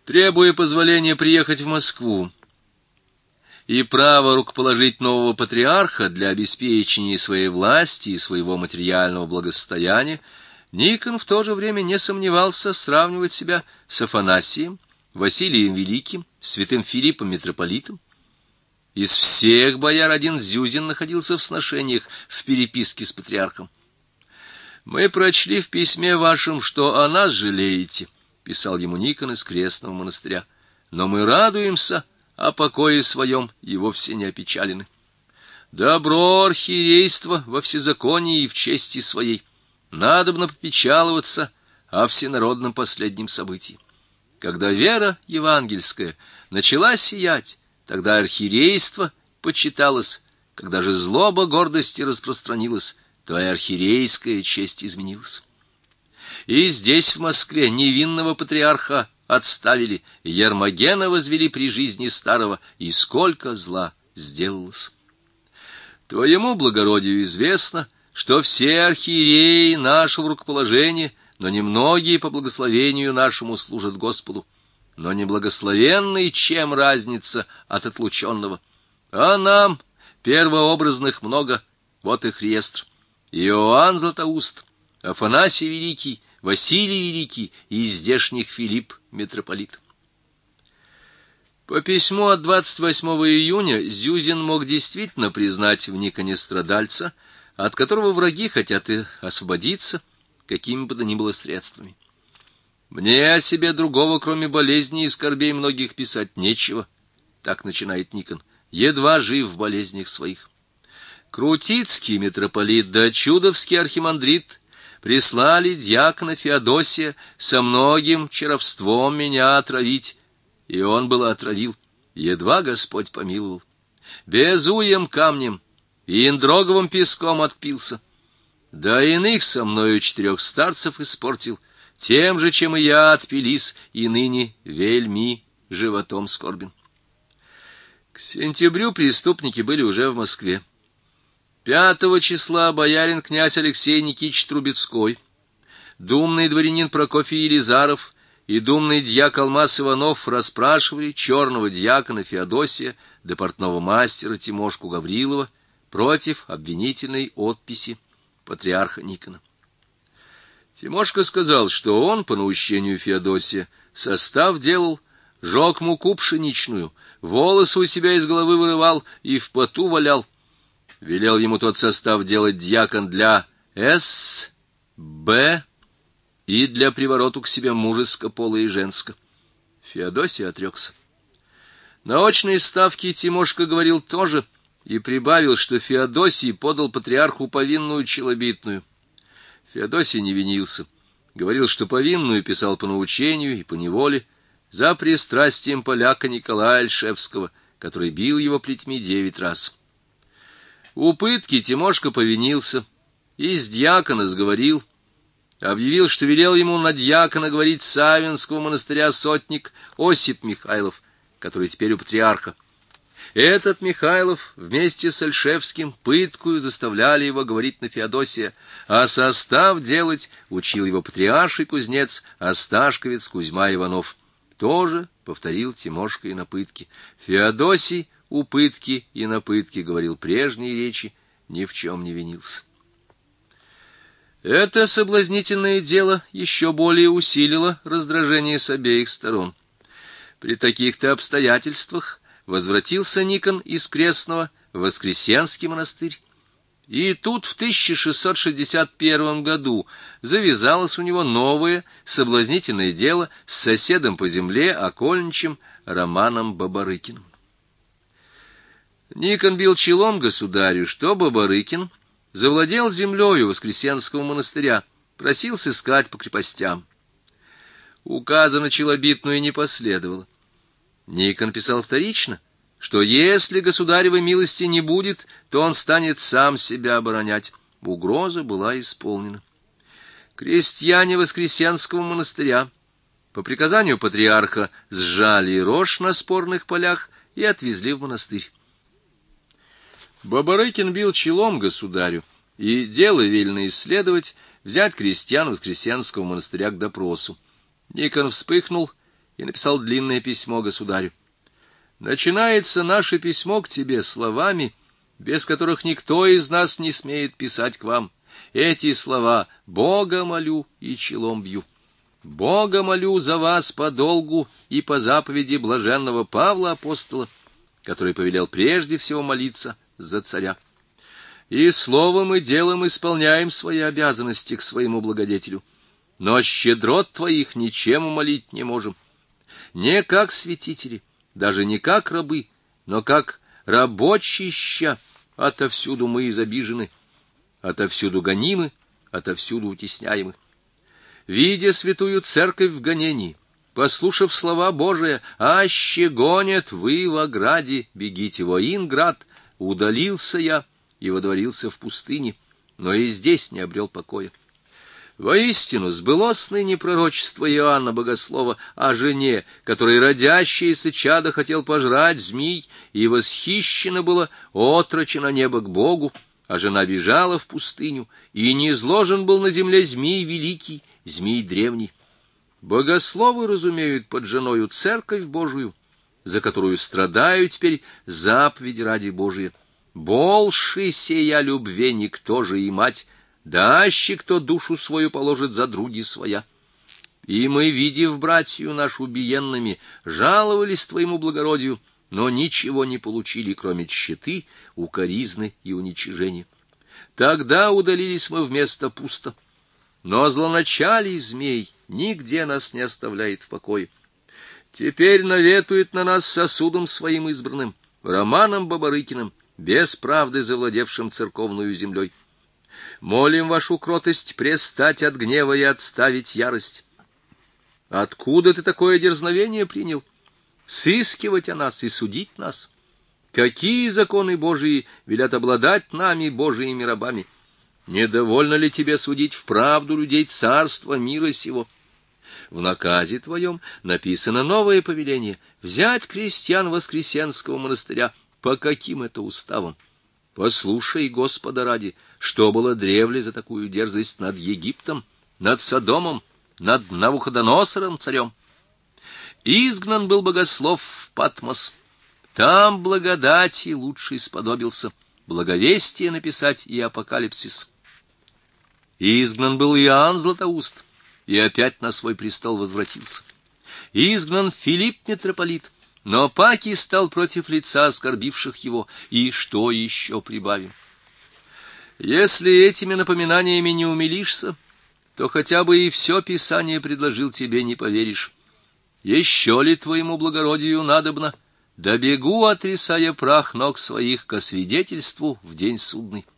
Требуя позволения приехать в Москву и право рукоположить нового патриарха для обеспечения своей власти и своего материального благосостояния, Никон в то же время не сомневался сравнивать себя с Афанасием, Василием Великим, святым Филиппом митрополитом. Из всех бояр один Зюзин находился в сношениях, в переписке с патриархом. «Мы прочли в письме вашем, что о нас жалеете», — писал ему Никон из Крестного монастыря, — «но мы радуемся о покое своем и вовсе не опечалены. Добро архиерейства во всезаконии и в чести своей. Надобно попечаловаться о всенародном последнем событии. Когда вера евангельская начала сиять, тогда архиерейство почиталось, когда же злоба гордости распространилась, то и архиерейская честь изменилась. И здесь, в Москве, невинного патриарха отставили, Ермогена возвели при жизни старого, и сколько зла сделалось. Твоему благородию известно, что все архиереи нашего рукоположения, но немногие по благословению нашему служат Господу, но неблагословенный чем разница от отлученного. А нам, первообразных, много, вот их реестр. Иоанн Златоуст, Афанасий Великий, Василий Великий и здешних Филипп митрополит. По письму от 28 июня Зюзин мог действительно признать в Никоне страдальца, от которого враги хотят и освободиться, какими бы то ни было средствами. «Мне о себе другого, кроме болезней и скорбей многих, писать нечего», — так начинает Никон, — «едва жив в болезнях своих. Крутицкий митрополит да Чудовский архимандрит прислали дьякона Феодосия со многим чаровством меня отравить, и он было отравил, едва Господь помиловал. Безуем камнем и индроговым песком отпился. Да иных со мною 4 старцев испортил, тем же, чем и я отпились, и ныне вельми животом скорбен». К сентябрю преступники были уже в Москве. 5 числа боярин князь Алексей Никитич Трубецкой, думный дворянин Прокофий Елизаров и думный дьяк Алмаз Иванов расспрашивали черного дьякона Феодосия да портного мастера Тимошку Гаврилова против обвинительной отписи патриарха Никона. Тимошка сказал, что он, по наущению Феодосия, состав делал, жег муку пшеничную, волосы у себя из головы вырывал и в поту валял. Велел ему тот состав делать дьякон для С.Б. и для привороту к себе мужеско, пола и женско. Феодосий отрекся. На очной ставке Тимошка говорил тоже и прибавил, что Феодосий подал патриарху повинную челобитную. Феодосий не винился, говорил, что повинную писал по научению и по неволе за пристрастием поляка Николая Альшевского, который бил его плетьми 9 раз. У пытки Тимошка повинился и с дьякона сговорил, объявил, что велел ему на дьякона говорить Савинского монастыря сотник Осип Михайлов, который теперь у патриарха. Этот Михайлов вместе с Альшевским пыткою заставляли его говорить на Феодосия, а состав делать учил его патриарший кузнец Осташковец Кузьма Иванов. Тоже повторил Тимошка и на пытке. Феодосий у пытки и на пытке говорил прежние речи, ни в чем не винился. Это соблазнительное дело еще более усилило раздражение с обеих сторон. При таких-то обстоятельствах возвратился Никон из Крестного в Воскресенский монастырь. И тут в 1661 году завязалось у него новое соблазнительное дело с соседом по земле, окольничем Романом Бабарыкиным. Никон бил челом государю, что Бабарыкин завладел землею Воскресенского монастыря, просил сыскать по крепостям. Указа на челобитную не последовало. Никон писал вторично, что если государевой милости не будет, то он станет сам себя оборонять. Угроза была исполнена. Крестьяне Воскресенского монастыря по приказанию патриарха сжали рожь на спорных полях и отвезли в монастырь. Бабарыкин бил челом государю, и дело велено исследовать, взять крестьян Воскресенского монастыря к допросу. Никон вспыхнул и написал длинное письмо государю. Начинается наше письмо к тебе словами, без которых никто из нас не смеет писать к вам. Эти слова: «Бога молю и челом бью». Бога молю за вас по долгу и по заповеди блаженного Павла апостола, который повелел прежде всего молиться за царя. И словом и делом исполняем свои обязанности к своему благодетелю, но щедрот твоих ничем умолить не можем. Не как святители, даже не как рабы, но как рабочища. Отовсюду мы изобижены, отовсюду гонимы, отовсюду утесняемы. Видя святую церковь в гонении, послушав слова Божия: «Аще гонят вы в ограде, бегите во Инград», удалился я и водворился в пустыне, но и здесь не обрел покоя. Воистину, сбылось ныне пророчество Иоанна Богослова о жене, которой родящееся чадо хотел пожрать змей, и восхищено было отрочено небо к Богу, а жена бежала в пустыню, и низложен был на земле змей великий, змей древний. Богословы разумеют под женою церковь Божию, за которую страдают теперь заповеди ради Божия. Больше сея любви никто же и мать, да аще кто душу свою положит за други своя. И мы, видев братью нашу биенными, жаловались твоему благородию, но ничего не получили, кроме тщеты, укоризны и уничижения. Тогда удалились мы вместо пусто, но злоначалий змей нигде нас не оставляет в покое. Теперь наветует на нас сосудом своим избранным, Романом Бабарыкиным, без правды завладевшим церковную землей. Молим вашу кротость престать от гнева и отставить ярость. Откуда ты такое дерзновение принял? Сыскивать о нас и судить нас? Какие законы Божии велят обладать нами, Божиими рабами? Недовольно ли тебе судить вправду людей царства мира сего? В наказе твоем написано новое повеление — взять крестьян Воскресенского монастыря. По каким это уставам? Послушай, Господа ради, что было древле за такую дерзость над Египтом, над Содомом, над Навуходоносором царем. Изгнан был богослов в Патмос. Там благодати лучший сподобился благовестие написать и апокалипсис. Изгнан был Иоанн Златоуст, и опять на свой престол возвратился. Изгнан Филипп митрополит, но паки стал против лица оскорбивших его, и что еще прибавим? Если этими напоминаниями не умилишься, то хотя бы и все Писание предложил тебе не поверишь. Еще ли твоему благородию надобно? Да бегу, отрисая прах ног своих, ко свидетельству в день судный.